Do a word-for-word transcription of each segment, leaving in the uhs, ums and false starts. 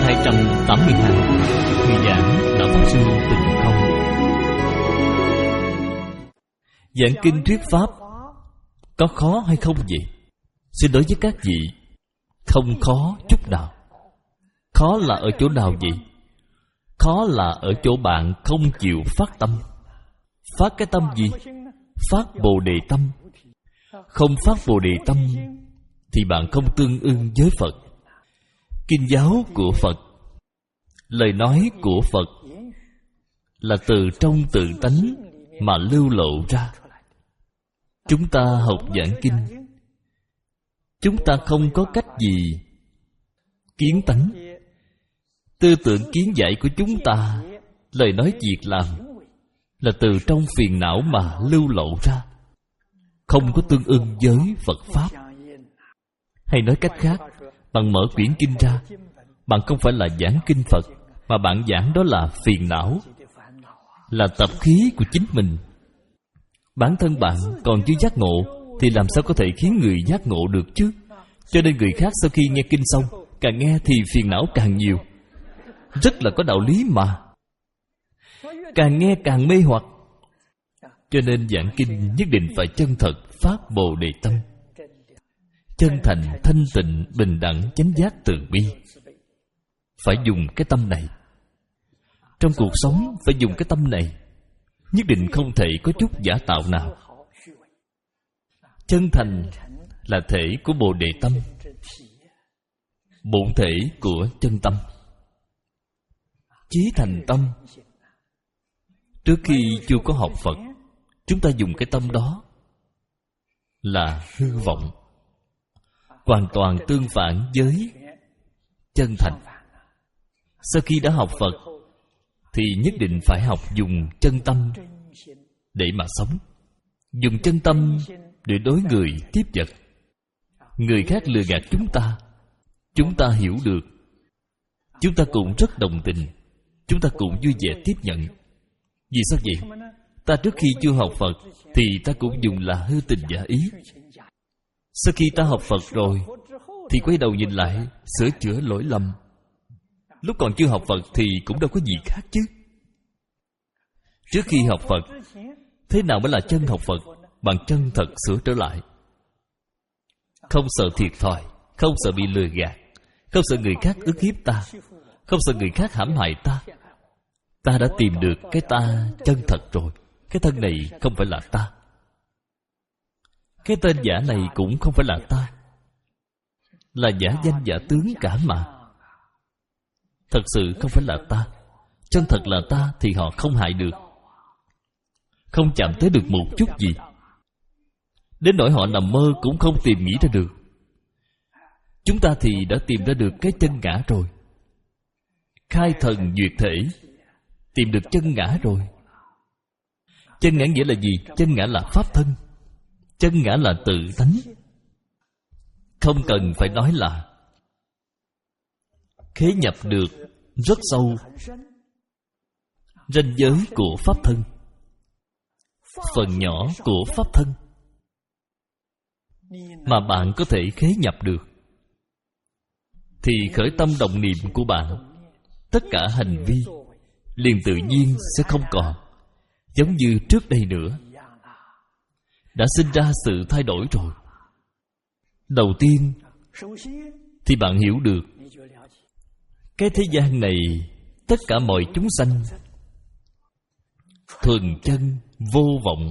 hai trăm tám mươi hai. Người giảng Đạo Pháp Sư Tịnh Không. Giảng kinh thuyết pháp có khó hay không vậy? Xin đối với các vị, không khó chút nào. Khó là ở chỗ nào vậy? Khó là ở chỗ bạn không chịu phát tâm. Phát cái tâm gì? Phát Bồ Đề tâm. Không phát Bồ Đề tâm thì bạn không tương ưng với Phật. Kinh giáo của Phật, lời nói của Phật là từ trong tự tánh mà lưu lộ ra. Chúng ta học giảng kinh, chúng ta không có cách gì kiến tánh. Tư tưởng kiến giải của chúng ta, lời nói việc làm là từ trong phiền não mà lưu lộ ra, không có tương ưng với Phật Pháp. Hay nói cách khác, bạn mở quyển kinh ra, bạn không phải là giảng kinh Phật, mà bạn giảng đó là phiền não, là tập khí của chính mình. Bản thân bạn còn chưa giác ngộ thì làm sao có thể khiến người giác ngộ được chứ? Cho nên người khác sau khi nghe kinh xong, càng nghe thì phiền não càng nhiều. Rất là có đạo lý mà. Càng nghe càng mê hoặc. Cho nên giảng kinh nhất định phải chân thật phát Bồ Đề tâm, chân thành, thanh tịnh, bình đẳng, chánh giác, từ bi. Phải dùng cái tâm này. Trong cuộc sống phải dùng cái tâm này. Nhất định không thể có chút giả tạo nào. Chân thành là thể của Bồ Đề tâm, bổn thể của chân tâm. Chí thành tâm. Trước khi chưa có học Phật, chúng ta dùng cái tâm đó là hư vọng, hoàn toàn tương phản với chân thành. Sau khi đã học Phật thì nhất định phải học dùng chân tâm để mà sống. Dùng chân tâm để đối người tiếp vật. Người khác lừa gạt chúng ta, chúng ta hiểu được, chúng ta cũng rất đồng tình, chúng ta cũng vui vẻ tiếp nhận. Vì sao vậy? Ta trước khi chưa học Phật thì ta cũng dùng là hư tình giả ý. Sau khi ta học Phật rồi thì quay đầu nhìn lại, sửa chữa lỗi lầm. Lúc còn chưa học Phật thì cũng đâu có gì khác chứ. Trước khi học Phật, thế nào mới là chân học Phật? Bạn chân thật sửa trở lại, không sợ thiệt thòi, không sợ bị lừa gạt, không sợ người khác ức hiếp ta, không sợ người khác hãm hại ta. Ta đã tìm được cái ta chân thật rồi. Cái thân này không phải là ta, cái tên giả này cũng không phải là ta, là giả danh giả tướng cả mà. Thật sự không phải là ta. Chân thật là ta thì họ không hại được, không chạm tới được một chút gì. Đến nỗi họ nằm mơ cũng không tìm nghĩ ra được. Chúng ta thì đã tìm ra được cái chân ngã rồi. Khai thần duyệt thể, tìm được chân ngã rồi. Chân ngã nghĩa là gì? Chân ngã là pháp thân, chân ngã là tự tánh. Không cần phải nói là khế nhập được rất sâu ranh giới của pháp thân, phần nhỏ của pháp thân mà bạn có thể khế nhập được, thì khởi tâm động niệm của bạn, tất cả hành vi liền tự nhiên sẽ không còn giống như trước đây nữa. Đã sinh ra sự thay đổi rồi. Đầu tiên thì bạn hiểu được cái thế gian này, tất cả mọi chúng sanh thuần chân vô vọng.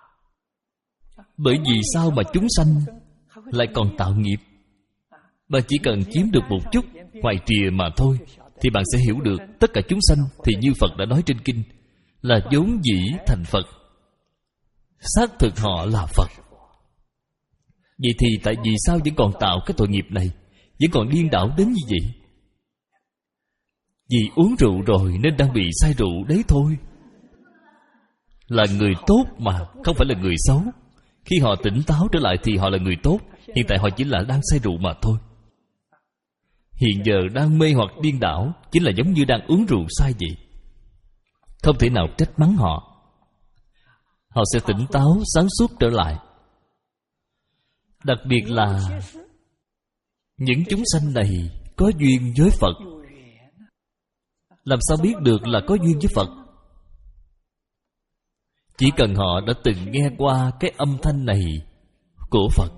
Bởi vì sao mà chúng sanh lại còn tạo nghiệp? Bạn chỉ cần chiếm được một chút ngoài trìa mà thôi, thì bạn sẽ hiểu được tất cả chúng sanh thì như Phật đã nói trên kinh, là vốn dĩ thành Phật. Xác thực họ là Phật. Vậy thì tại vì sao vẫn còn tạo cái tội nghiệp này, vẫn còn điên đảo đến như vậy? Vì uống rượu rồi nên đang bị say rượu đấy thôi. Là người tốt mà, không phải là người xấu. Khi họ tỉnh táo trở lại thì họ là người tốt. Hiện tại họ chỉ là đang say rượu mà thôi. Hiện giờ đang mê hoặc điên đảo, chính là giống như đang uống rượu sai vậy. Không thể nào trách mắng họ. Họ sẽ tỉnh táo, sáng suốt trở lại. Đặc biệt là những chúng sanh này có duyên với Phật, làm sao biết được là có duyên với Phật? Chỉ cần họ đã từng nghe qua cái âm thanh này của Phật,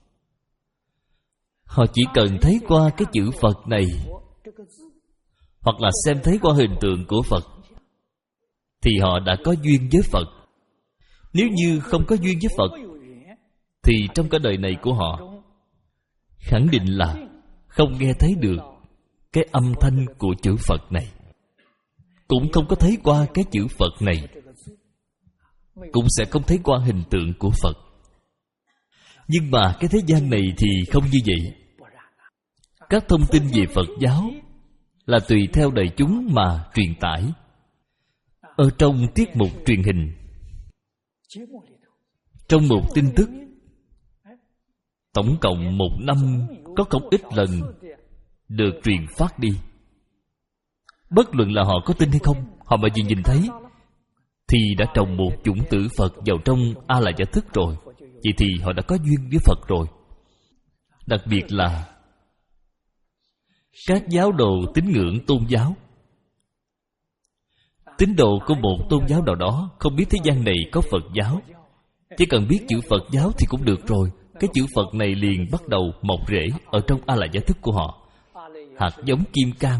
họ chỉ cần thấy qua cái chữ Phật này, hoặc là xem thấy qua hình tượng của Phật, thì họ đã có duyên với Phật. Nếu như không có duyên với Phật, thì trong cả đời này của họ khẳng định là không nghe thấy được cái âm thanh của chữ Phật này, cũng không có thấy qua cái chữ Phật này, cũng sẽ không thấy qua hình tượng của Phật. Nhưng mà cái thế gian này thì không như vậy. Các thông tin về Phật giáo là tùy theo đại chúng mà truyền tải. Ở trong tiết mục truyền hình, trong một tin tức, tổng cộng một năm có không ít lần được truyền phát đi. Bất luận là họ có tin hay không, họ mà chỉ nhìn thấy thì đã trồng một chủng tử Phật vào trong A La Gia Thức rồi. Vậy thì họ đã có duyên với Phật rồi. Đặc biệt là các giáo đồ tín ngưỡng tôn giáo, tín đồ của một tôn giáo nào đó không biết thế gian này có Phật giáo, chỉ cần biết chữ Phật giáo thì cũng được rồi. Cái chữ Phật này liền bắt đầu mọc rễ ở trong A La Gia Thức của họ. Hạt giống kim cang,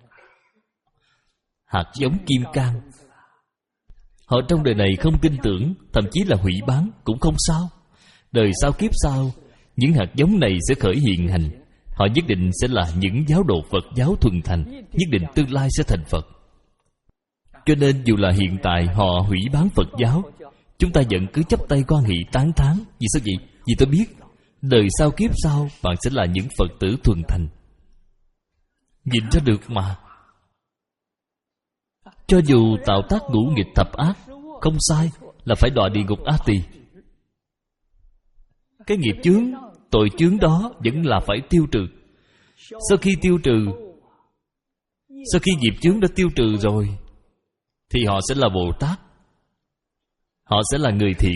hạt giống kim cang. Họ trong đời này không tin tưởng, thậm chí là hủy bán cũng không sao. Đời sau kiếp sau, những hạt giống này sẽ khởi hiện hành. Họ nhất định sẽ là những giáo đồ Phật giáo thuần thành, nhất định tương lai sẽ thành Phật. Cho nên dù là hiện tại họ hủy bán Phật giáo, chúng ta vẫn cứ chấp tay quan hệ tán thán. Vì sao vậy? Vì tôi biết đời sau kiếp sau bạn sẽ là những Phật tử thuần thành. Nhìn ra được mà. Cho dù tạo tác ngũ nghịch thập ác, không sai, là phải đọa địa ngục A Tỳ. Cái nghiệp chướng, tội chướng đó vẫn là phải tiêu trừ. Sau khi tiêu trừ, sau khi nghiệp chướng đã tiêu trừ rồi, thì họ sẽ là Bồ Tát, họ sẽ là người thiện.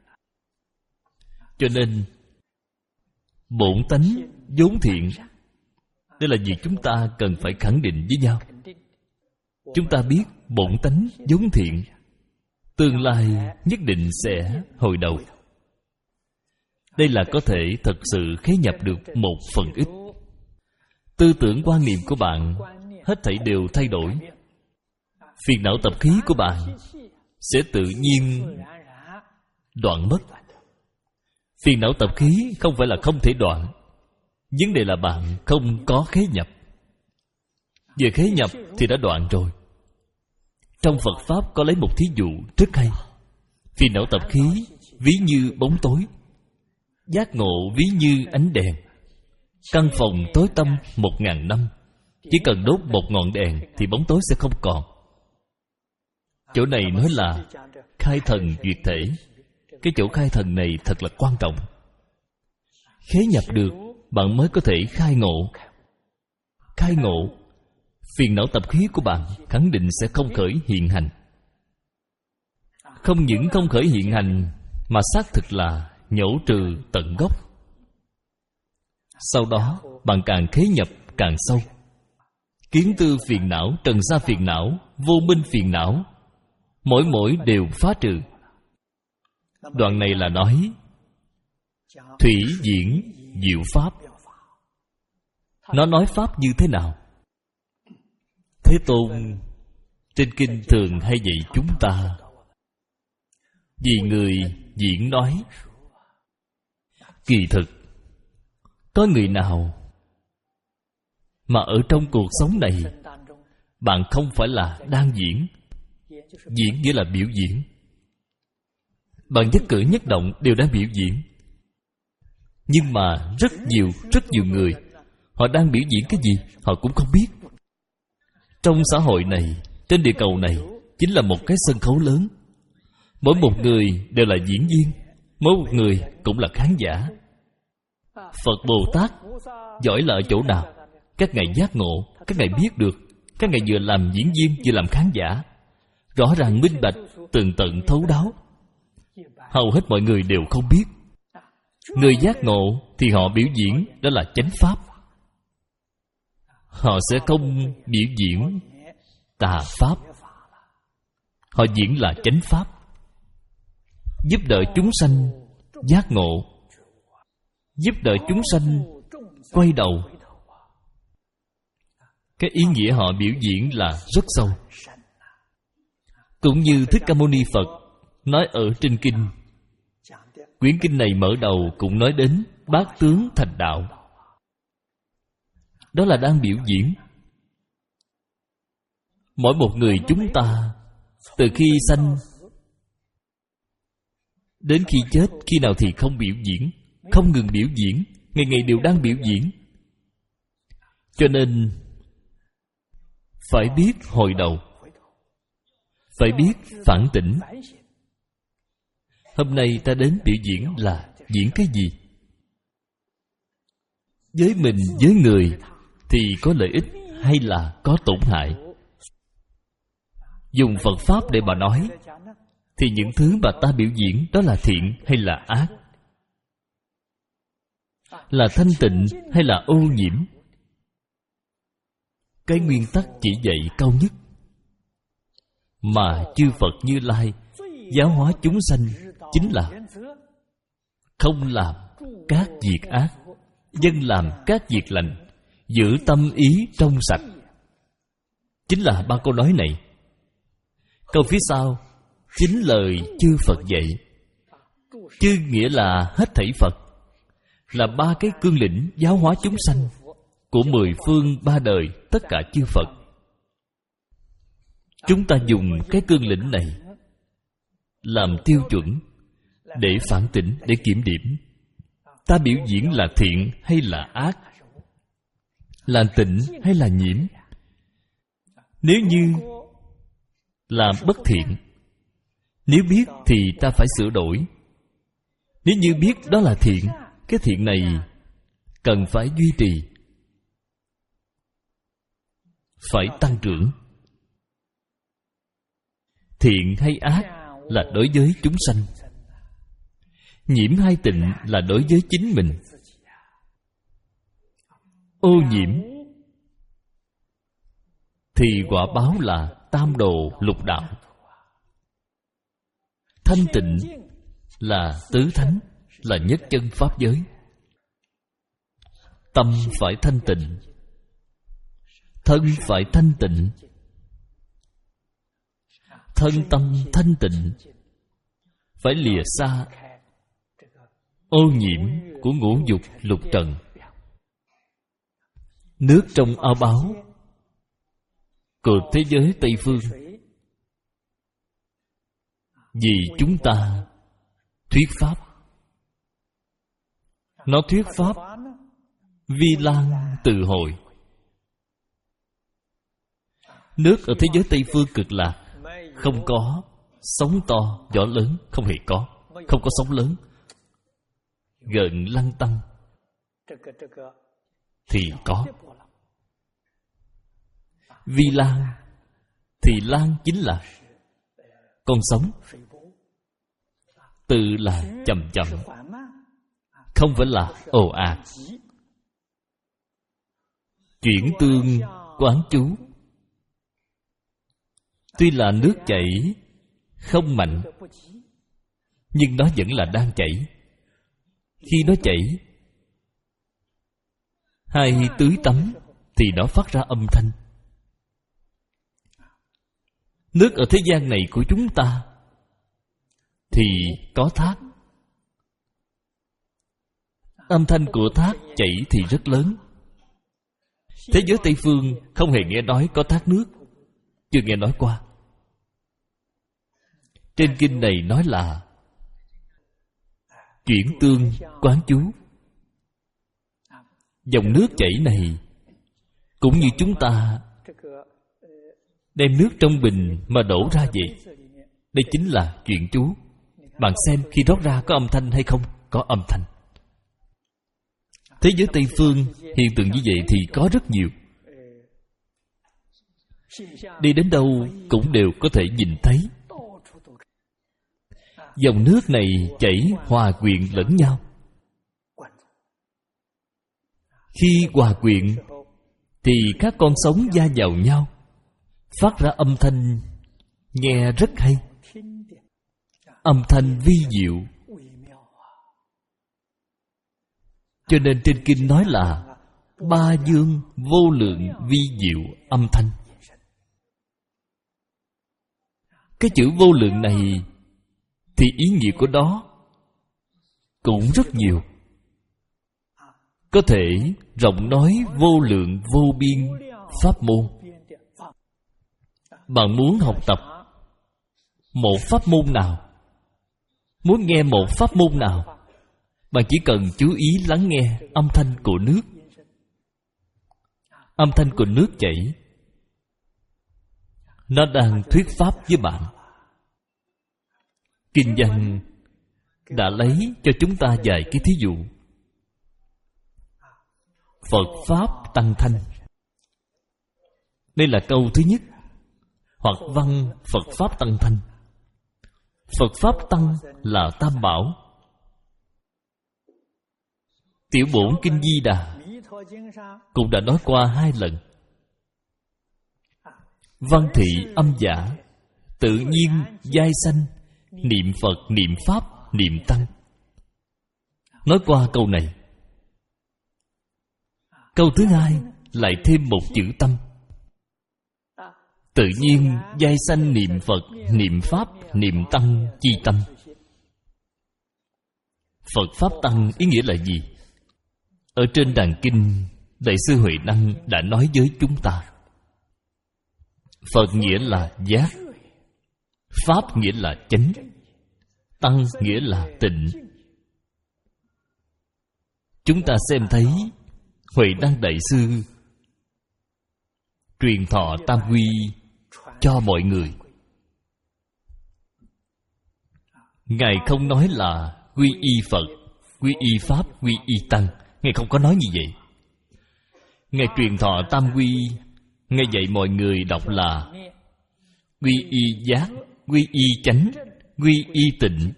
Cho nên bổn tánh vốn thiện, đây là việc chúng ta cần phải khẳng định với nhau. Chúng ta biết bổn tánh vốn thiện, tương lai nhất định sẽ hồi đầu. Đây là có thể thật sự khế nhập được một phần ít. Tư tưởng quan niệm của bạn hết thảy đều thay đổi. Phiền não tập khí của bạn sẽ tự nhiên đoạn mất. Phiền não tập khí không phải là không thể đoạn, vấn đề là bạn không có khế nhập. Về khế nhập thì đã đoạn rồi. Trong Phật Pháp có lấy một thí dụ rất hay. Phiền não tập khí ví như bóng tối, giác ngộ ví như ánh đèn. Căn phòng tối tăm một ngàn năm, chỉ cần đốt một ngọn đèn thì bóng tối sẽ không còn. Chỗ này nói là khai thần duyệt thể. Cái chỗ khai thần này thật là quan trọng. Khế nhập được, bạn mới có thể khai ngộ. Khai ngộ, phiền não tập khí của bạn khẳng định sẽ không khởi hiện hành. Không những không khởi hiện hành, mà xác thực là nhổ trừ tận gốc. Sau đó bạn càng khế nhập càng sâu. Kiến tư phiền não, trần sa phiền não, vô minh phiền não, mỗi mỗi đều phá trừ. Đoạn này là nói thủy diễn diệu pháp. Nó nói pháp như thế nào? Thế Tôn trên kinh thường hay dạy chúng ta, vì người diễn nói. Kỳ thực có người nào mà ở trong cuộc sống này bạn không phải là đang diễn? Diễn nghĩa là biểu diễn. Bạn nhất cử nhất động đều đang biểu diễn. Nhưng mà rất nhiều, rất nhiều người, họ đang biểu diễn cái gì họ cũng không biết. Trong xã hội này, trên địa cầu này, chính là một cái sân khấu lớn. Mỗi một người đều là diễn viên, mỗi một người cũng là khán giả. Phật Bồ Tát giỏi là ở chỗ nào? Các ngài giác ngộ, các ngài biết được, các ngài vừa làm diễn viên vừa làm khán giả, rõ ràng minh bạch, tường tận thấu đáo. Hầu hết mọi người đều không biết. Người giác ngộ thì họ biểu diễn, đó là chánh pháp. Họ sẽ không biểu diễn tà pháp. Họ diễn là chánh pháp, giúp đỡ chúng sanh giác ngộ, giúp đỡ chúng sanh quay đầu. Cái ý nghĩa họ biểu diễn là rất sâu. Cũng như Thích Ca Mâu Ni Phật nói ở trên kinh, quyển kinh này mở đầu cũng nói đến bát tướng thành đạo. Đó là đang biểu diễn. Mỗi một người chúng ta, từ khi sanh đến khi chết, khi nào thì không biểu diễn, không ngừng biểu diễn, ngày ngày đều đang biểu diễn. Cho nên phải biết hồi đầu, phải biết phản tỉnh. Hôm nay ta đến biểu diễn là diễn cái gì? Với mình, với người thì có lợi ích hay là có tổn hại? Dùng Phật Pháp để mà nói, thì những thứ mà ta biểu diễn đó là thiện hay là ác? Là thanh tịnh hay là ô nhiễm? Cái nguyên tắc chỉ dạy cao nhất mà chư Phật Như Lai giáo hóa chúng sanh chính là không làm các việc ác, dân làm các việc lành, giữ tâm ý trong sạch. Chính là ba câu nói này. Câu phía sau chính lời chư Phật dạy. Chư nghĩa là hết thảy Phật, là ba cái cương lĩnh giáo hóa chúng sanh của mười phương ba đời tất cả chư Phật. Chúng ta dùng cái cương lĩnh này làm tiêu chuẩn để phản tỉnh, để kiểm điểm. Ta biểu diễn là thiện hay là ác, là tịnh hay là nhiễm. Nếu như là bất thiện, nếu biết thì ta phải sửa đổi. Nếu như biết đó là thiện, cái thiện này cần phải duy trì, phải tăng trưởng. Thiện hay ác là đối với chúng sanh, nhiễm hay tịnh là đối với chính mình. Ô nhiễm thì quả báo là tam đồ lục đạo. Thanh tịnh là tứ thánh, là nhất chân pháp giới. Tâm phải thanh tịnh, thân phải thanh tịnh. Thân tâm thanh tịnh, phải lìa xa ô nhiễm của ngũ dục lục trần. Nước trong ao báo của thế giới Tây Phương, vì chúng ta thuyết pháp. Nó thuyết pháp vi lan từ hồi. Nước ở thế giới Tây Phương cực lạc không có sóng to gió lớn, không hề có. Không có sóng lớn, gợn lăn tăn thì có. Vi lan thì lan chính là con sóng. Từ là chậm chậm, không phải là ồ ạt. Chuyển tương quán chú. Tuy là nước chảy không mạnh, nhưng nó vẫn là đang chảy. Khi nó chảy, hai tưới tắm thì nó phát ra âm thanh. Nước ở thế gian này của chúng ta thì có thác. Âm thanh của thác chảy thì rất lớn. Thế giới Tây Phương không hề nghe nói có thác nước, chưa nghe nói qua. Trên kinh này nói là chuyển tương quán chú. Dòng nước chảy này cũng như chúng ta đem nước trong bình mà đổ ra vậy. Đây chính là chuyển chú. Bạn xem khi rót ra có âm thanh hay không? Có âm thanh. Thế giới Tây Phương hiện tượng như vậy thì có rất nhiều. Đi đến đâu cũng đều có thể nhìn thấy. Dòng nước này chảy hòa quyện lẫn nhau. Khi hòa quyện thì các con sóng va vào nhau, phát ra âm thanh nghe rất hay, âm thanh vi diệu. Cho nên trên kinh nói là ba dương vô lượng vi diệu âm thanh. Cái chữ vô lượng này thì ý nghĩa của đó cũng rất nhiều. Có thể rộng nói vô lượng vô biên pháp môn. Bạn muốn học tập một pháp môn nào, muốn nghe một pháp môn nào, bạn chỉ cần chú ý lắng nghe âm thanh của nước. Âm thanh của nước chảy, nó đang thuyết pháp với bạn. Kinh văn đã lấy cho chúng ta vài cái thí dụ. Phật Pháp Tăng Thanh, đây là câu thứ nhất. Hoặc văn Phật Pháp Tăng Thanh. Phật Pháp Tăng là Tam Bảo. Tiểu bổn Kinh Di Đà cũng đã nói qua hai lần. Văn thị âm giả, tự nhiên giai sanh, niệm Phật, niệm Pháp, niệm Tăng. Nói qua câu này. Câu thứ hai lại thêm một chữ tâm. Tự nhiên giai sanh niệm Phật, niệm Pháp, niệm Tăng chi tâm. Phật Pháp Tăng ý nghĩa là gì? Ở trên đàn kinh, Đại sư Huệ Năng đã nói với chúng ta. Phật nghĩa là giác, Pháp nghĩa là chánh, Tăng nghĩa là tịnh. Chúng ta xem thấy Huệ Năng Đại sư truyền thọ tam quy cho mọi người. Ngài không nói là quy y Phật, quy y Pháp, quy y Tăng. Ngài không có nói như vậy. Ngài truyền thọ tam quy, Ngài dạy mọi người đọc là quy y giác, quy y chánh, quy y tịnh.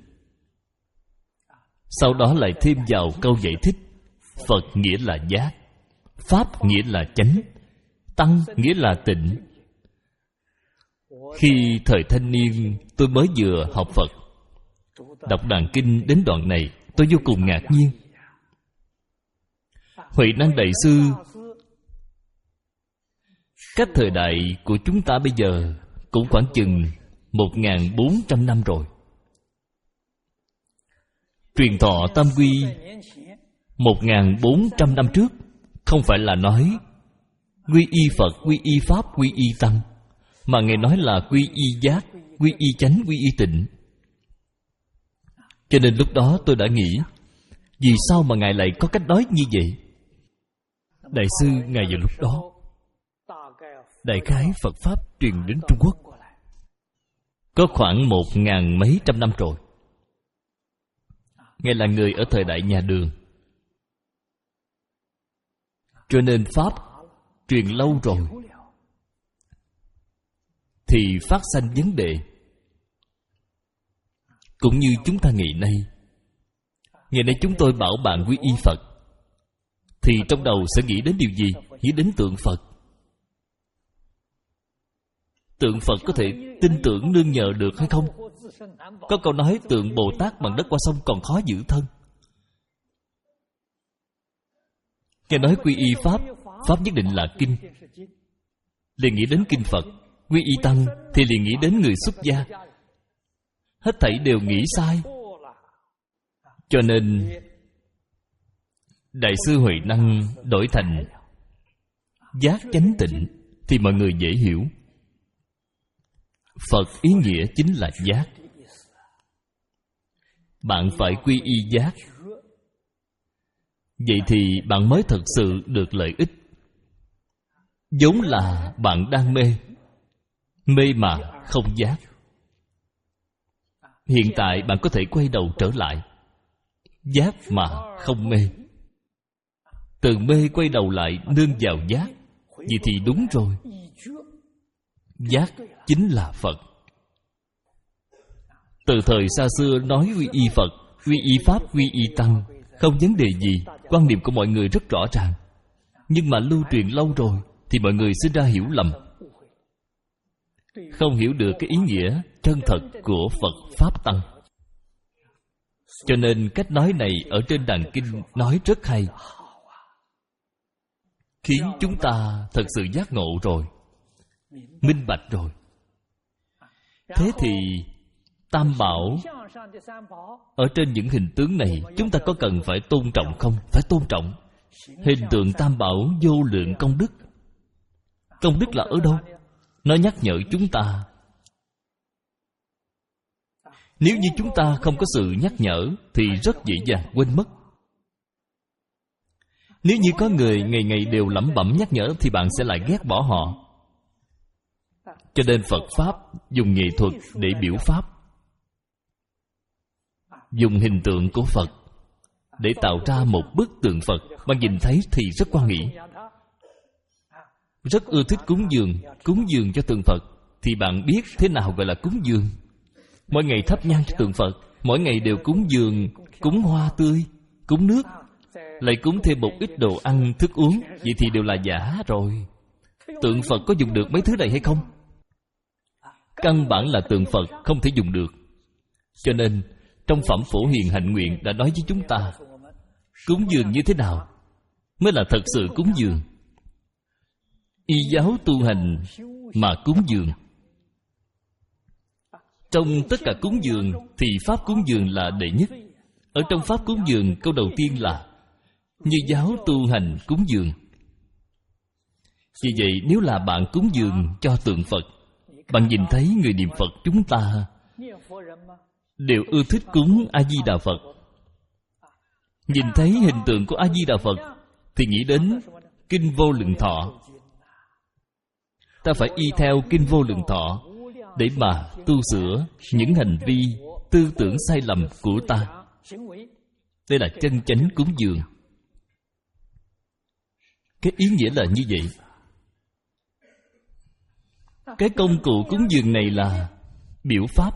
Sau đó lại thêm vào câu giải thích. Phật nghĩa là giác, Pháp nghĩa là chánh, Tăng nghĩa là tịnh. Khi thời thanh niên tôi mới vừa học Phật, đọc đàn kinh đến đoạn này, tôi vô cùng ngạc nhiên. Huệ Năng Đại sư cách thời đại của chúng ta bây giờ cũng khoảng chừng một nghìn bốn trăm năm rồi. Truyền thọ tam quy một nghìn bốn trăm năm trước không phải là nói quy y Phật, quy y Pháp, quy y Tăng, mà Ngài nói là quy y giác, quy y chánh, quy y tịnh. Cho nên lúc đó tôi đã nghĩ, vì sao mà Ngài lại có cách nói như vậy? Đại sư Ngài vào lúc đó, đại khái Phật Pháp truyền đến Trung Quốc có khoảng một ngàn mấy trăm năm rồi. Ngài là người ở thời đại nhà Đường, cho nên Pháp truyền lâu rồi thì phát sanh vấn đề. Cũng như chúng ta ngày nay, ngày nay chúng tôi bảo bạn quy y Phật, thì trong đầu sẽ nghĩ đến điều gì? Nghĩ đến tượng Phật. Tượng Phật có thể tin tưởng nương nhờ được hay không? Có câu nói tượng Bồ Tát bằng đất qua sông còn khó giữ thân. Nghe nói quy y Pháp, Pháp nhất định là kinh, liền nghĩ đến kinh Phật. Quy y Tăng thì liền nghĩ đến người xuất gia. Hết thảy đều nghĩ sai. Cho nên Đại sư Huệ Năng đổi thành giác chánh tịnh thì mọi người dễ hiểu. Phật ý nghĩa chính là giác. Bạn phải quy y giác, vậy thì bạn mới thật sự được lợi ích. Vốn là bạn đang mê, mê mà không giác. Hiện tại bạn có thể quay đầu trở lại, giác mà không mê. Từ mê quay đầu lại nương vào giác, vậy thì đúng rồi. Giác chính là Phật. Từ thời xa xưa nói quy y Phật, quy y Pháp, quy y Tăng, không vấn đề gì. Quan niệm của mọi người rất rõ ràng. Nhưng mà lưu truyền lâu rồi thì mọi người sinh ra hiểu lầm. không hiểu được cái ý nghĩa chân thật của Phật Pháp Tăng. Cho nên cách nói này ở trên đàn kinh nói rất hay, khiến chúng ta thật sự giác ngộ rồi, minh bạch rồi. Thế thì Tam Bảo ở trên những hình tướng này, chúng ta có cần phải tôn trọng không? Phải tôn trọng. Hình tượng Tam Bảo vô lượng công đức. Công đức là ở đâu? Nó nhắc nhở chúng ta. Nếu như chúng ta không có sự nhắc nhở thì rất dễ dàng quên mất. Nếu như có người ngày ngày đều lẩm bẩm nhắc nhở thì bạn sẽ lại ghét bỏ họ. Cho nên Phật Pháp dùng nghệ thuật để biểu Pháp, dùng hình tượng của Phật để tạo ra một bức tượng Phật. Bạn nhìn thấy thì rất quan nghĩ, rất ưa thích cúng dường. Cúng dường cho tượng Phật thì bạn biết thế nào gọi là cúng dường. Mỗi ngày thắp nhang cho tượng Phật, mỗi ngày đều cúng dường, cúng hoa tươi, cúng nước, lại cúng thêm một ít đồ ăn, thức uống. Vậy thì đều là giả rồi. Tượng Phật có dùng được mấy thứ này hay không? Căn bản là tượng Phật không thể dùng được. Cho nên trong Phẩm Phổ Hiền Hạnh Nguyện đã nói với chúng ta, cúng dường như thế nào mới là thật sự cúng dường. Y giáo tu hành mà cúng dường. Trong tất cả cúng dường thì Pháp cúng dường là đệ nhất. Ở trong Pháp cúng dường, câu đầu tiên là như giáo tu hành cúng dường. Vì vậy nếu là bạn cúng dường cho tượng Phật, bạn nhìn thấy người niệm Phật chúng ta đều ưa thích cúng A-di-đà Phật. Nhìn thấy hình tượng của A-di-đà Phật thì nghĩ đến Kinh Vô Lượng Thọ. Ta phải y theo Kinh Vô Lượng Thọ để mà tu sửa những hành vi, tư tưởng sai lầm của ta. Đây là chân chánh cúng dường. Cái ý nghĩa là như vậy. Cái công cụ cúng dường này là biểu Pháp.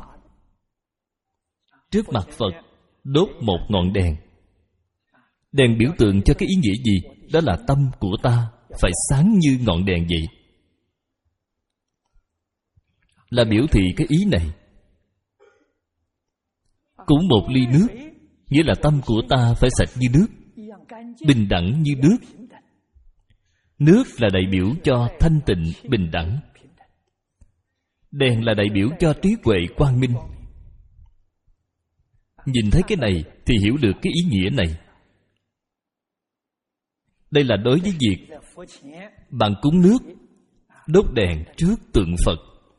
Trước mặt Phật đốt một ngọn đèn. Đèn biểu tượng cho cái ý nghĩa gì? Đó là tâm của ta phải sáng như ngọn đèn vậy. Là biểu thị cái ý này. Cũng một ly nước, nghĩa là tâm của ta phải sạch như nước, bình đẳng như nước. Nước là đại biểu cho thanh tịnh, bình đẳng. Đèn là đại biểu cho trí huệ quang minh. Nhìn thấy cái này thì hiểu được cái ý nghĩa này. Đây là đối với việc bạn cúng nước, đốt đèn trước tượng Phật.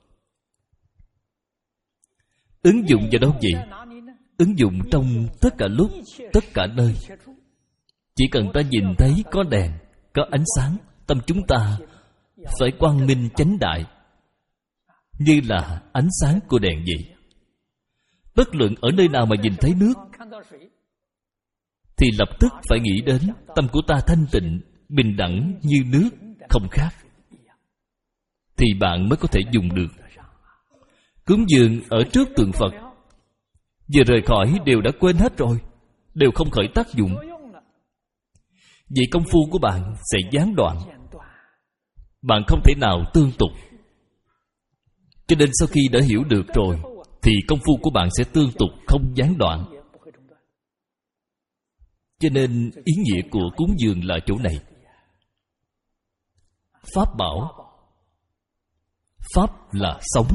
Ứng dụng vào đâu vậy? Ứng dụng trong tất cả lúc, tất cả nơi. Chỉ cần ta nhìn thấy có đèn, có ánh sáng, tâm chúng ta phải quang minh chánh đại, như là ánh sáng của đèn vậy. Bất luận ở nơi nào mà nhìn thấy nước thì lập tức phải nghĩ đến tâm của ta thanh tịnh, bình đẳng như nước, không khác, thì bạn mới có thể dùng được. Cúng dường ở trước tượng Phật, vừa rời khỏi đều đã quên hết rồi, đều không khởi tác dụng. Vậy công phu của bạn sẽ gián đoạn. Bạn không thể nào tương tục. Cho nên sau khi đã hiểu được rồi thì công phu của bạn sẽ tương tục, không gián đoạn. Cho nên ý nghĩa của cúng dường là chỗ này. Pháp bảo. Pháp là sống.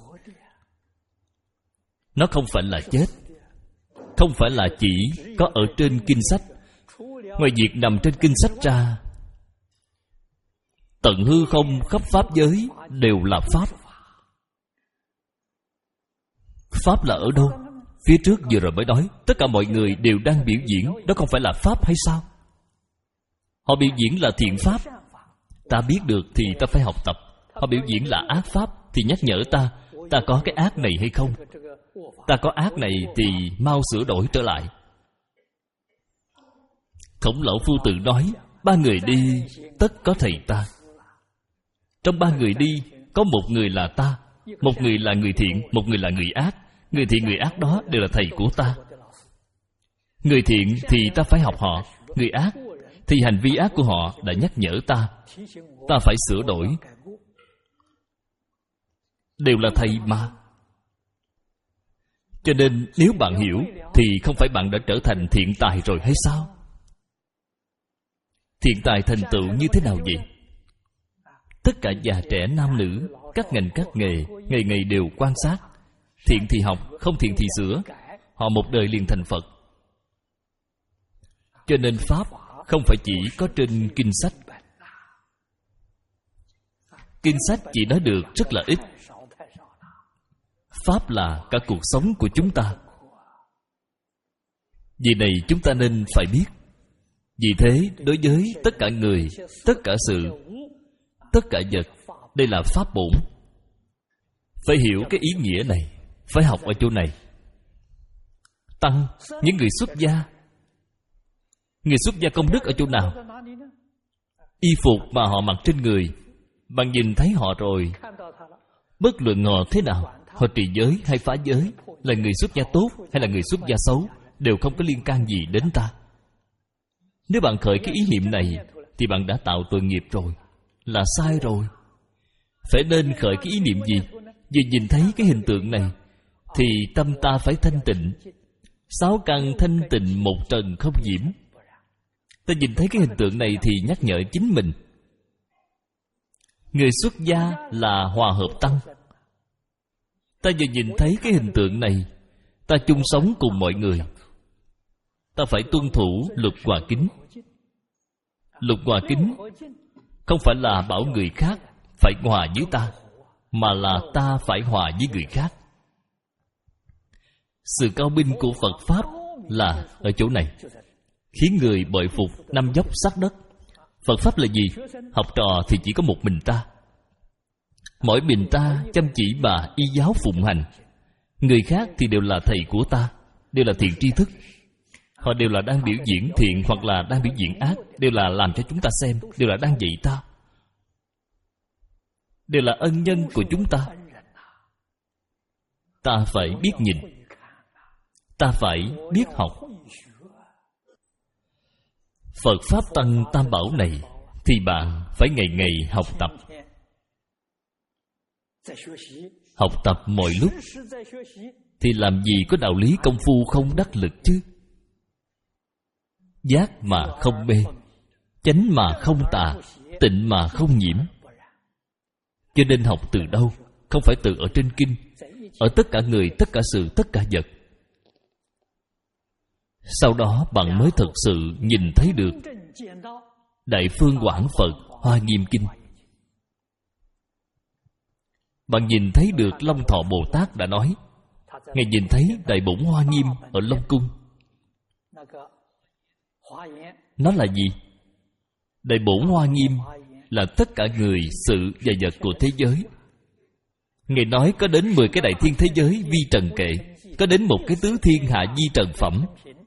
Nó không phải là chết. Không phải là chỉ có ở trên kinh sách. Ngoài việc nằm trên kinh sách ra, tận hư không khắp pháp giới đều là Pháp. Pháp là ở đâu? Phía trước vừa rồi mới nói, tất cả mọi người đều đang biểu diễn. Đó không phải là Pháp hay sao? Họ biểu diễn là thiện Pháp, ta biết được thì ta phải học tập. Họ biểu diễn là ác Pháp thì nhắc nhở ta, ta có cái ác này hay không? Ta có ác này thì mau sửa đổi trở lại. Khổng Lão Phu Tự nói, ba người đi tất có thầy ta. Trong ba người đi có một người là ta, một người là người thiện, một người là người ác. Người thiện người ác đó đều là thầy của ta. Người thiện thì ta phải học họ, người ác thì hành vi ác của họ đã nhắc nhở ta, ta phải sửa đổi. đều là thầy mà. Cho nên nếu bạn hiểu thì không phải bạn đã trở thành thiện tài rồi hay sao? Thiện tài thành tựu như thế nào vậy? Tất cả già trẻ nam nữ, các ngành các nghề, ngày ngày đều quan sát. Thiện thì học, không thiện thì sửa. Họ một đời liền thành Phật. Cho nên Pháp không phải chỉ có trên kinh sách. Kinh sách chỉ nói được rất là ít. Pháp là cả cuộc sống của chúng ta. Vì này chúng ta nên phải biết. Vì thế đối với tất cả người, tất cả sự, tất cả vật, đây là Pháp bổn. Phải hiểu cái ý nghĩa này. Phải học ở chỗ này. Tăng, những người xuất gia. Người xuất gia công đức ở chỗ nào? Y phục mà họ mặc trên người, bạn nhìn thấy họ rồi, bất luận họ thế nào, họ trì giới hay phá giới, là người xuất gia tốt hay là người xuất gia xấu, đều không có liên can gì đến ta. Nếu bạn khởi cái ý niệm này thì bạn đã tạo tội nghiệp rồi, là sai rồi. Phải nên khởi cái ý niệm gì? Vì nhìn thấy cái hình tượng này thì tâm ta phải thanh tịnh. Sáu căn thanh tịnh, một trần không nhiễm. Ta nhìn thấy cái hình tượng này thì nhắc nhở chính mình. Người xuất gia là hòa hợp tăng. Ta vừa nhìn thấy cái hình tượng này, ta chung sống cùng mọi người. Ta phải tuân thủ luật hòa kính. Luật hòa kính không phải là bảo người khác phải hòa với ta, mà là ta phải hòa với người khác. Sự cao minh của Phật Pháp là ở chỗ này, khiến người bội phục năm dốc sát đất. Phật Pháp là gì? Học trò thì chỉ có một mình ta. Mỗi mình ta chăm chỉ mà y giáo phụng hành. Người khác thì đều là thầy của ta, đều là thiện tri thức. Họ đều là đang biểu diễn thiện hoặc là đang biểu diễn ác, đều là làm cho chúng ta xem, đều là đang dạy ta, đều là ân nhân của chúng ta. Ta phải biết nhìn, ta phải biết học. Phật Pháp Tăng Tam Bảo này thì bạn phải ngày ngày học tập. Học tập mọi lúc thì làm gì có đạo lý công phu không đắc lực chứ. Giác mà không mê, chánh mà không tà, tịnh mà không nhiễm. Cho nên học từ đâu? Không phải từ ở trên kinh, ở tất cả người, tất cả sự, tất cả vật. Sau đó bạn mới thực sự nhìn thấy được Đại Phương Quảng Phật Hoa Nghiêm Kinh. Bạn nhìn thấy được Long Thọ Bồ Tát đã nói, Ngài nhìn thấy Đại Bổn Hoa Nghiêm ở Long Cung. Nó là gì? Đại Bổn Hoa Nghiêm là tất cả người, sự và vật của thế giới. Ngài nói có đến mười cái đại thiên thế giới vi trần kệ, có đến một cái tứ thiên hạ di trần phẩm.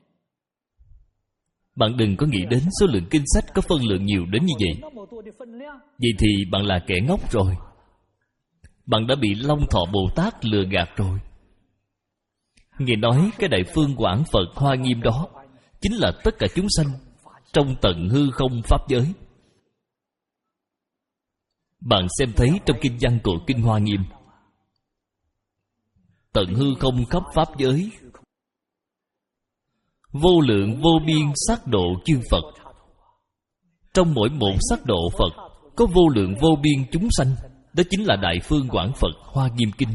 Bạn đừng có nghĩ đến số lượng kinh sách có phân lượng nhiều đến như vậy. Vậy thì bạn là kẻ ngốc rồi. Bạn đã bị Long Thọ Bồ Tát lừa gạt rồi. Ngài nói cái Đại Phương Quảng Phật Hoa Nghiêm đó chính là tất cả chúng sanh trong tận hư không pháp giới. Bạn xem thấy trong kinh văn của Kinh Hoa Nghiêm, tận hư không khắp pháp giới, vô lượng vô biên sát độ chư Phật. Trong mỗi một sát độ Phật có vô lượng vô biên chúng sanh. Đó chính là Đại Phương Quảng Phật Hoa Nghiêm Kinh.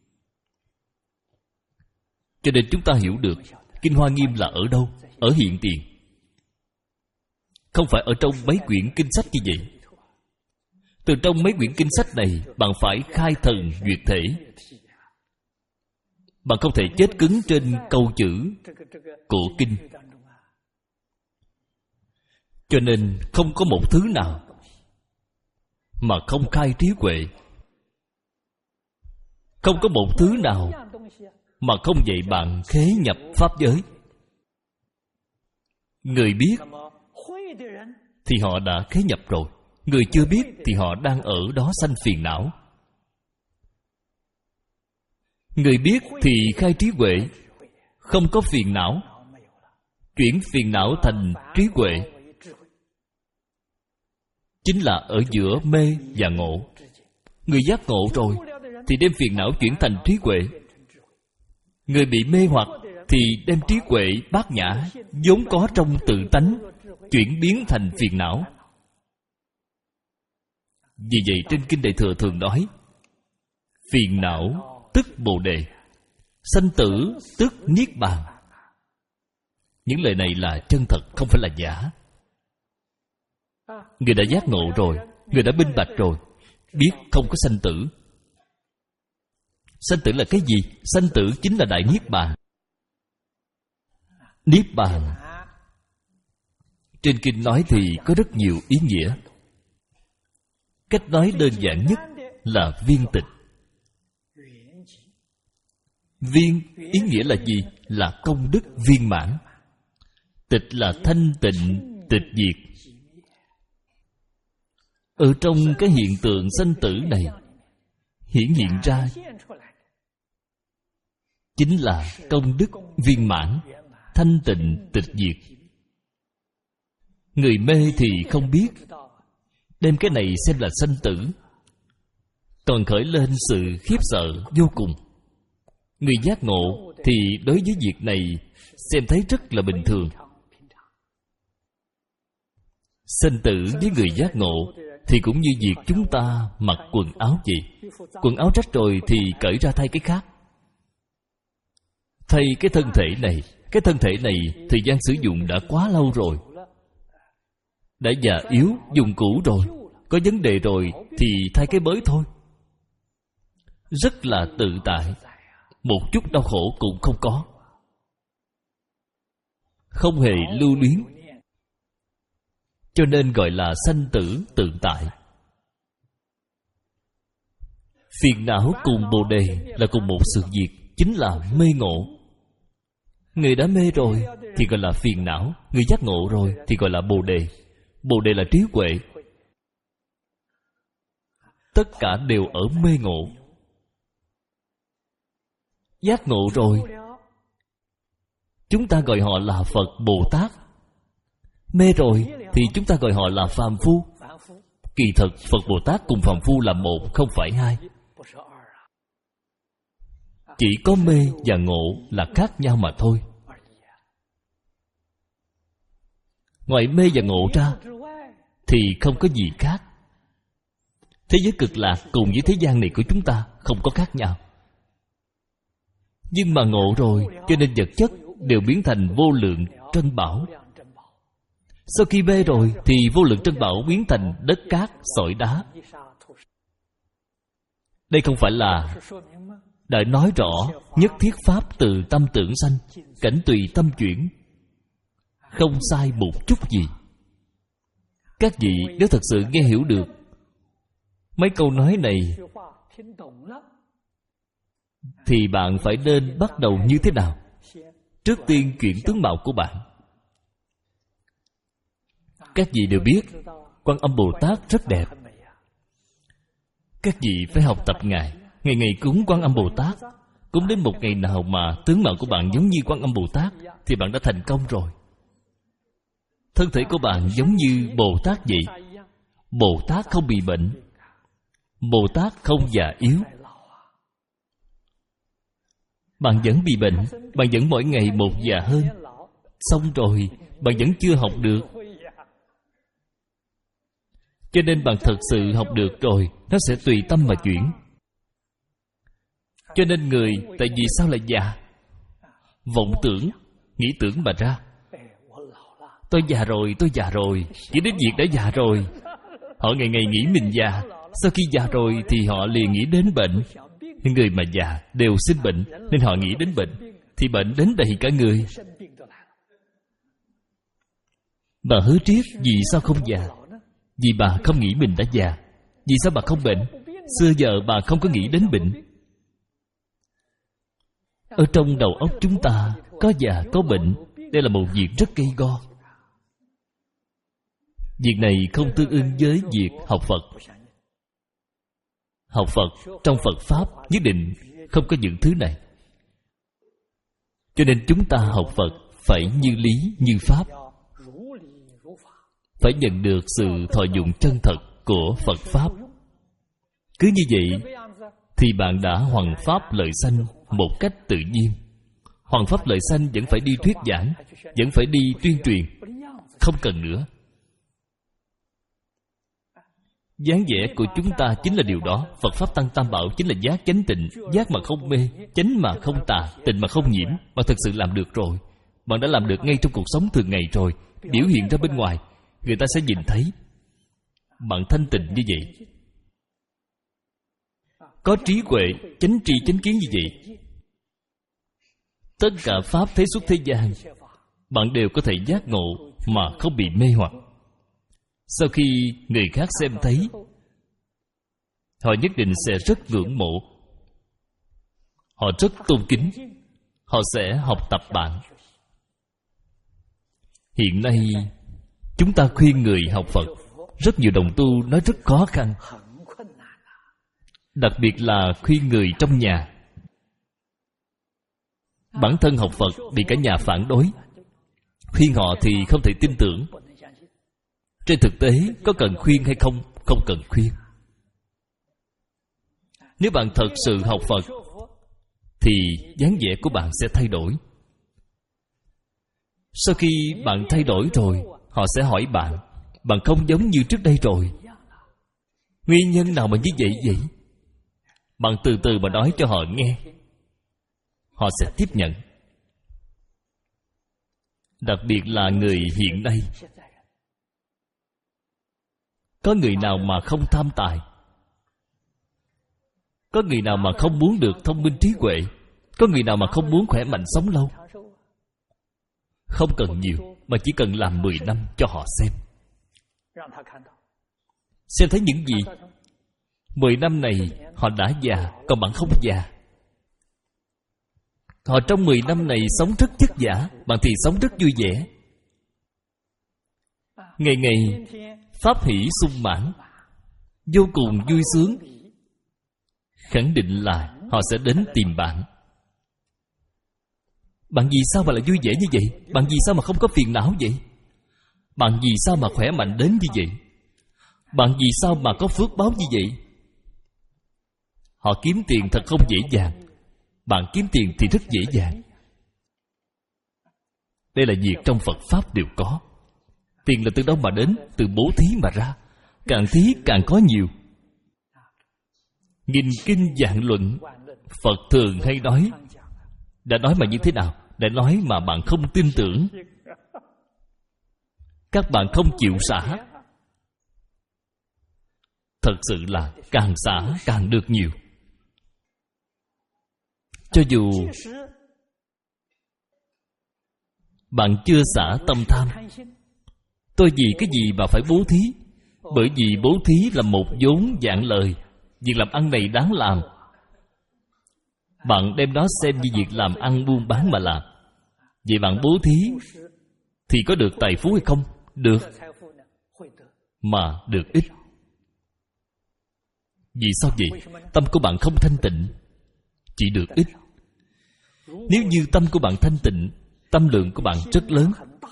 Cho nên chúng ta hiểu được Kinh Hoa Nghiêm là ở đâu? Ở hiện tiền, không phải ở trong mấy quyển kinh sách như vậy. Từ trong mấy quyển kinh sách này, bạn phải khai thần duyệt thể. Bạn không thể chết cứng trên câu chữ của kinh. Cho nên không có một thứ nào mà không khai trí huệ, không có một thứ nào mà không dạy bạn khế nhập pháp giới. Người biết thì họ đã khế nhập rồi, người chưa biết thì họ đang ở đó sanh phiền não. Người biết thì khai trí huệ, không có phiền não, chuyển phiền não thành trí huệ, chính là ở giữa mê và ngộ. Người giác ngộ rồi thì đem phiền não chuyển thành trí huệ. Người bị mê hoặc thì đem trí huệ bát nhã vốn có trong tự tánh chuyển biến thành phiền não. Vì vậy trên Kinh Đại Thừa thường nói phiền não tức Bồ Đề, sanh tử tức Niết Bàn. Những lời này là chân thật, không phải là giả. Người đã giác ngộ rồi, người đã minh bạch rồi, biết không có sanh tử. Sanh tử là cái gì? Sanh tử chính là Đại Niết Bàn. Niết Bàn trên Kinh nói thì có rất nhiều ý nghĩa. Cách nói đơn giản nhất là viên tịch. Viên ý nghĩa là gì? Là công đức viên mãn. Tịch là thanh tịnh, tịch diệt. Ở trong cái hiện tượng sanh tử này hiển hiện ra chính là công đức viên mãn, thanh tịnh, tịch diệt. Người mê thì không biết, đem cái này xem là sanh tử, còn khởi lên sự khiếp sợ vô cùng. Người giác ngộ thì đối với việc này xem thấy rất là bình thường. Sanh tử với người giác ngộ thì cũng như việc chúng ta mặc quần áo vậy. Quần áo rách rồi thì cởi ra thay cái khác. Thay cái thân thể này, cái thân thể này thời gian sử dụng đã quá lâu rồi, đã già yếu, dùng cũ rồi, có vấn đề rồi thì thay cái mới thôi. Rất là tự tại, một chút đau khổ cũng không có, không hề lưu luyến. Cho nên gọi là sanh tử tự tại. Phiền não cùng Bồ Đề là cùng một sự việc, chính là mê ngộ. Người đã mê rồi thì gọi là phiền não, người giác ngộ rồi thì gọi là Bồ Đề. Bồ Đề là trí huệ. Tất cả đều ở mê ngộ. Giác ngộ rồi chúng ta gọi họ là Phật Bồ Tát. Mê rồi thì chúng ta gọi họ là phàm phu. Kỳ thực Phật Bồ Tát cùng phàm phu là một, không phải hai. Chỉ có mê và ngộ là khác nhau mà thôi. Ngoài mê và ngộ ra thì không có gì khác. Thế giới cực lạc cùng với thế gian này của chúng ta không có khác nhau. Nhưng mà ngộ rồi, cho nên vật chất đều biến thành vô lượng trân bảo. Sau khi mê rồi thì vô lượng trân bảo biến thành đất cát, sỏi đá. Đây không phải là đã nói rõ nhất thiết pháp từ tâm tưởng sanh, cảnh tùy tâm chuyển. Không sai một chút gì. Các vị nếu thật sự nghe hiểu được mấy câu nói này thì bạn phải nên bắt đầu như thế nào? Trước tiên chuyển tướng mạo của bạn. Các vị đều biết Quan Âm Bồ Tát rất đẹp. Các vị phải học tập Ngài, ngày ngày cúng Quan Âm Bồ Tát. Cúng đến một ngày nào mà tướng mạo của bạn giống như Quan Âm Bồ Tát thì bạn đã thành công rồi. Thân thể của bạn giống như Bồ Tát vậy. Bồ Tát không bị bệnh, Bồ Tát không già yếu. Bạn vẫn bị bệnh, bạn vẫn mỗi ngày một già hơn. Xong rồi bạn vẫn chưa học được. Cho nên bạn thật sự học được rồi, nó sẽ tùy tâm mà chuyển. Cho nên người tại vì sao lại già? Vọng tưởng, nghĩ tưởng mà ra. Tôi già rồi, tôi già rồi. Chỉ đến việc đã già rồi. Họ ngày ngày nghĩ mình già. Sau khi già rồi thì họ liền nghĩ đến bệnh. Người mà già đều sinh bệnh, nên họ nghĩ đến bệnh. Thì bệnh đến đầy cả người. Bà hứa triết vì sao không già? Vì bà không nghĩ mình đã già. Vì sao bà không bệnh? Xưa giờ bà không có nghĩ đến bệnh. Ở trong đầu óc chúng ta có già có bệnh. Đây là một việc rất gây go. Việc này không tương ưng với việc học Phật. Học Phật, trong Phật Pháp nhất định không có những thứ này. Cho nên chúng ta học Phật phải như lý như Pháp, phải nhận được sự thọ dụng chân thật của Phật Pháp. Cứ như vậy thì bạn đã hoằng pháp lợi sanh một cách tự nhiên. Hoằng pháp lợi sanh vẫn phải đi thuyết giảng, vẫn phải đi tuyên truyền, không cần nữa. Dáng vẻ của chúng ta chính là điều đó. Phật Pháp Tăng Tam Bảo chính là giác chánh tịnh, giác mà không mê, chánh mà không tà, tịnh mà không nhiễm. Bạn thực sự làm được rồi. Bạn đã làm được ngay trong cuộc sống thường ngày rồi. Biểu hiện ra bên ngoài, người ta sẽ nhìn thấy bạn thanh tịnh như vậy, có trí huệ, chánh tri chánh kiến như vậy. Tất cả pháp thế xuất thế gian, bạn đều có thể giác ngộ mà không bị mê hoặc. Sau khi người khác xem thấy, họ nhất định sẽ rất ngưỡng mộ, họ rất tôn kính, họ sẽ học tập bạn. Hiện nay chúng ta khuyên người học Phật, rất nhiều đồng tu nói rất khó khăn, đặc biệt là khuyên người trong nhà. Bản thân học Phật bị cả nhà phản đối, khuyên họ thì không thể tin tưởng. Trên thực tế có cần khuyên hay không? Không cần khuyên. Nếu bạn thật sự học Phật thì dáng vẻ của bạn sẽ thay đổi. Sau khi bạn thay đổi rồi, họ sẽ hỏi bạn, bạn không giống như trước đây rồi. Nguyên nhân nào mà như vậy vậy? Bạn từ từ mà nói cho họ nghe, họ sẽ tiếp nhận. Đặc biệt là người hiện nay, có người nào mà không tham tài? Có người nào mà không muốn được thông minh trí huệ? Có người nào mà không muốn khỏe mạnh sống lâu? Không cần nhiều, mà chỉ cần làm mười năm cho họ xem. Xem thấy những gì? Mười năm này họ đã già, còn bạn không già. Họ trong mười năm này sống rất vất vả, bạn thì sống rất vui vẻ. Ngày ngày pháp hỷ sung mãn, vô cùng vui sướng. Khẳng định là họ sẽ đến tìm bạn. Bạn vì sao mà lại vui vẻ như vậy? Bạn vì sao mà không có phiền não vậy? Bạn vì sao mà khỏe mạnh đến như vậy? Bạn vì sao mà có phước báo như vậy? Họ kiếm tiền thật không dễ dàng. Bạn kiếm tiền thì rất dễ dàng. Đây là việc trong Phật Pháp đều có. Tiền là từ đâu mà đến? Từ bố thí mà ra. Càng thí càng có nhiều. Nghìn kinh vạn luận, Phật thường hay nói. Đã nói mà như thế nào? Đã nói mà bạn không tin tưởng. Các bạn không chịu xả. Thật sự là càng xả càng được nhiều. Cho dù bạn chưa xả tâm tham, tôi vì cái gì mà phải bố thí? Bởi vì bố thí là một vốn vạn lời. Việc làm ăn này đáng làm. Bạn đem đó xem như việc làm ăn buôn bán mà làm. Vậy bạn bố thí thì có được tài phú hay không? Được. Mà được ít. Vì sao vậy? Tâm của bạn không thanh tịnh, chỉ được ít. Nếu như tâm của bạn thanh tịnh, tâm lượng của bạn rất lớn,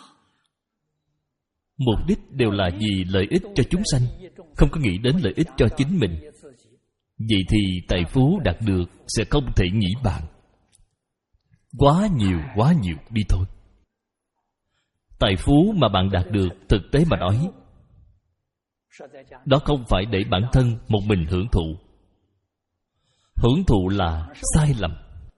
mục đích đều là vì lợi ích cho chúng sanh, không có nghĩ đến lợi ích cho chính mình. Vậy thì tài phú đạt được sẽ không thể nghĩ bàn. Quá nhiều, quá nhiều đi thôi. Tài phú mà bạn đạt được, thực tế mà nói, đó không phải để bản thân một mình hưởng thụ. Hưởng thụ là sai lầm.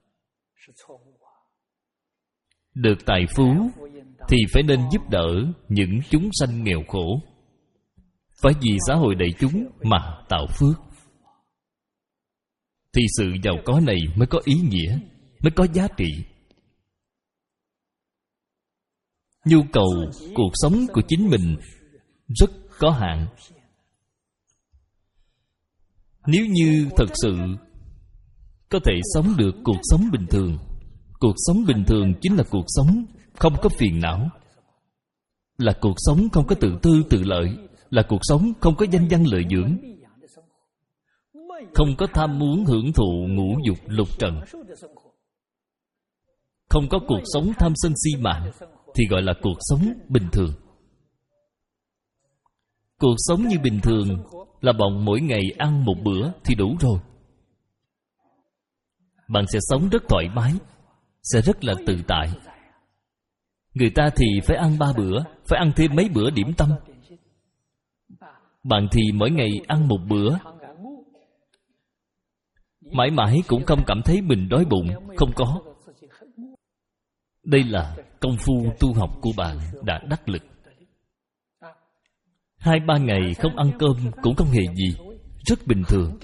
Được tài phú thì phải nên giúp đỡ những chúng sanh nghèo khổ. Phải vì xã hội đại chúng mà tạo phước, thì sự giàu có này mới có ý nghĩa, mới có giá trị. Nhu cầu cuộc sống của chính mình rất có hạn. Nếu như thật sự có thể sống được cuộc sống bình thường, cuộc sống bình thường chính là cuộc sống không có phiền não, là cuộc sống không có tự tư tự lợi, là cuộc sống không có danh văn lợi dưỡng, không có tham muốn hưởng thụ ngũ dục lục trần, không có cuộc sống tham sân si mạng, thì gọi là cuộc sống bình thường. Cuộc sống như bình thường là bọn mỗi ngày ăn một bữa thì đủ rồi. bạn sẽ sống rất thoải mái, sẽ rất là tự tại. Người ta thì phải ăn ba bữa, phải ăn thêm mấy bữa điểm tâm. Bạn thì mỗi ngày ăn một bữa, mãi mãi cũng không cảm thấy mình đói bụng. Không có. Đây là công phu tu học của bạn đã đắc lực. Hai ba ngày không ăn cơm cũng không hề gì, rất bình thường.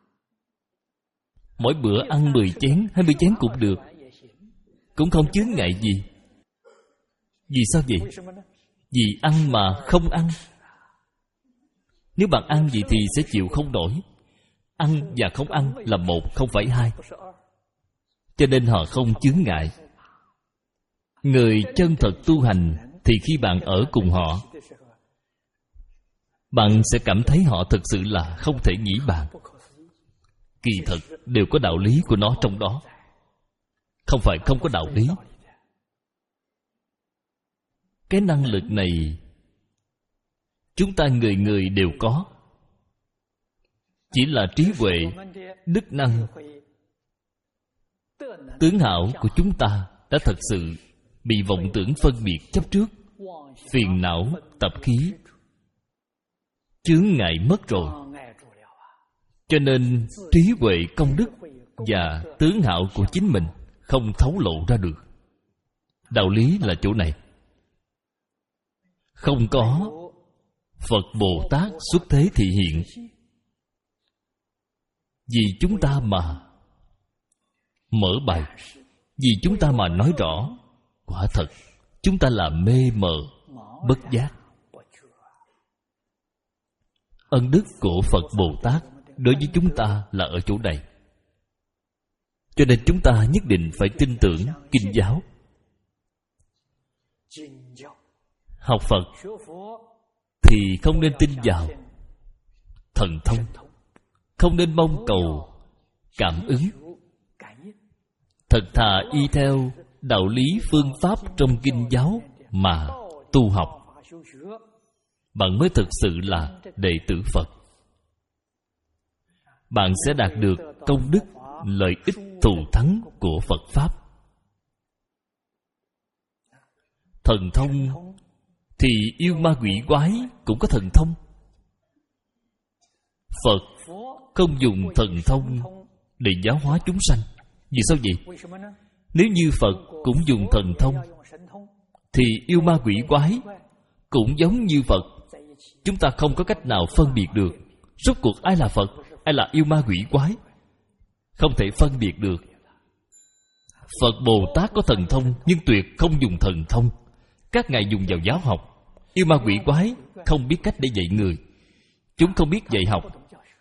Mỗi bữa ăn mười chén, hai mươi chén cũng được, cũng không chướng ngại gì. Vì sao vậy? Vì ăn mà không ăn. Nếu bạn ăn gì thì sẽ chịu không nổi. Ăn và không ăn là một, không phải hai. Cho nên họ không chướng ngại. Người chân thật tu hành thì khi bạn ở cùng họ, bạn sẽ cảm thấy họ thực sự là không thể nghĩ bàn. Kỳ thực đều có đạo lý của nó trong đó, không phải không có đạo lý. Cái năng lực này chúng ta người người đều có. Chỉ là trí huệ, đức năng, tướng hảo của chúng ta đã thật sự bị vọng tưởng phân biệt chấp trước, phiền não, tập khí chướng ngại mất rồi. Cho nên trí huệ, công đức và tướng hảo của chính mình không thấu lộ ra được. Đạo lý là chỗ này. Không có Phật Bồ Tát xuất thế thị hiện, vì chúng ta mà mở bài, vì chúng ta mà nói rõ. Quả thật chúng ta là mê mờ bất giác. Ân đức của Phật Bồ Tát đối với chúng ta là ở chỗ này. Cho nên chúng ta nhất định phải tin tưởng kinh giáo. Học Phật thì không nên tin vào thần thông, không nên mong cầu cảm ứng. Thật thà y theo đạo lý phương pháp trong kinh giáo mà tu học, bạn mới thực sự là đệ tử Phật. Bạn sẽ đạt được công đức, lợi ích thù thắng của Phật Pháp. Thần thông thì yêu ma quỷ quái cũng có thần thông. Phật không dùng thần thông để giáo hóa chúng sanh. Vì sao vậy? Nếu như Phật cũng dùng thần thông thì yêu ma quỷ quái cũng giống như Phật. Chúng ta không có cách nào phân biệt được rốt cuộc ai là Phật, ai là yêu ma quỷ quái. Không thể phân biệt được. Phật Bồ Tát có thần thông nhưng tuyệt không dùng thần thông. Các ngài dùng vào giáo học. Yêu ma quỷ quái không biết cách để dạy người. Chúng không biết dạy học.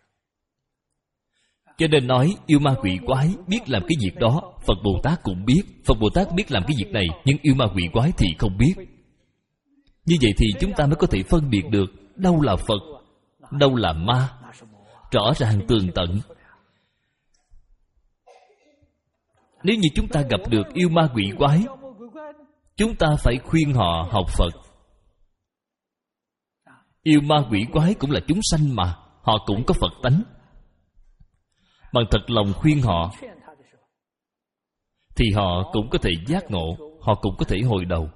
Cho nên nói yêu ma quỷ quái biết làm cái việc đó, Phật Bồ Tát cũng biết. Phật Bồ Tát biết làm cái việc này, nhưng yêu ma quỷ quái thì không biết. Như vậy thì chúng ta mới có thể phân biệt được đâu là Phật, đâu là ma, rõ ràng tường tận. Nếu như chúng ta gặp được yêu ma quỷ quái, chúng ta phải khuyên họ học Phật. Yêu ma quỷ quái cũng là chúng sanh mà, họ cũng có Phật tánh. Bằng thật lòng khuyên họ thì họ cũng có thể giác ngộ, họ cũng có thể hồi đầu,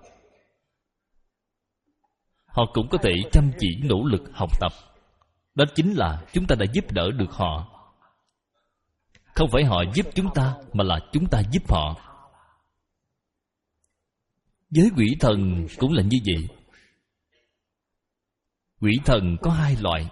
họ cũng có thể chăm chỉ nỗ lực học tập. Đó chính là chúng ta đã giúp đỡ được họ. Không phải họ giúp chúng ta, mà là chúng ta giúp họ. Với quỷ thần cũng là như vậy. Quỷ thần có hai loại.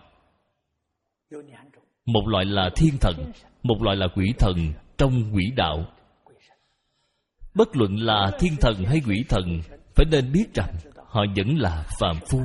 Một loại là thiên thần, một loại là quỷ thần trong quỷ đạo. Bất luận là thiên thần hay quỷ thần, phải nên biết rằng họ vẫn là phàm phu.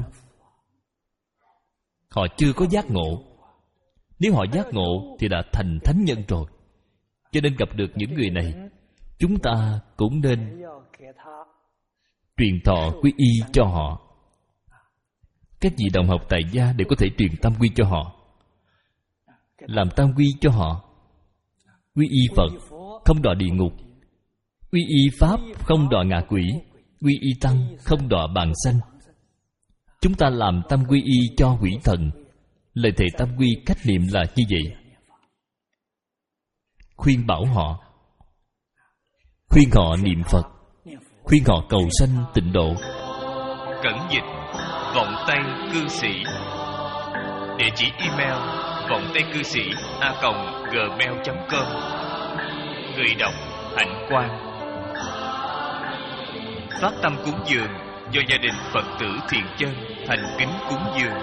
Họ chưa có giác ngộ. Nếu họ giác ngộ thì đã thành thánh nhân rồi. Cho nên gặp được những người này, chúng ta cũng nên truyền thọ quy y cho họ. Các vị đồng học tại gia đều có thể truyền tam quy cho họ, làm tam quy cho họ. Quy y Phật không đọa địa ngục, quy y Pháp không đọa ngạ quỷ, quy y Tăng không đọa bàn sanh. Chúng ta làm tam quy y cho quỷ thần. Lời thề tam quy cách niệm là như vậy. Khuyên bảo họ, khuyên họ niệm Phật, khuyên họ cầu sanh tịnh độ. Cẩn dịch vọng tây cư sĩ. Địa chỉ email vọng tây cư sĩ a còng gmail chấm com. Người đọc Hạnh Quang. Phát tâm cúng dường do gia đình Phật tử Thiện Chân thành kính cúng dường.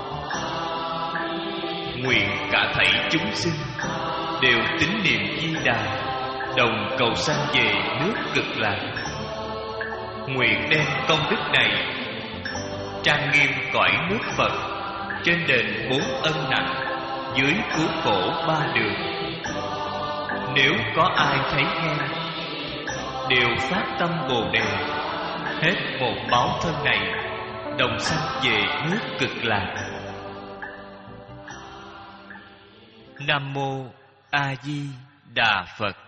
Nguyện cả thảy chúng sinh đều tín niệm Di Đà, đồng cầu sanh về nước Cực Lạc. Nguyện đem công đức này trang nghiêm cõi nước Phật, trên đền bốn ân nặng, dưới cứu khổ ba đường. Nếu có ai thấy nghe, đều phát tâm Bồ Đề, hết một báo thân này, đồng sanh về nước Cực Lạc. Nam mô A Di Đà Phật.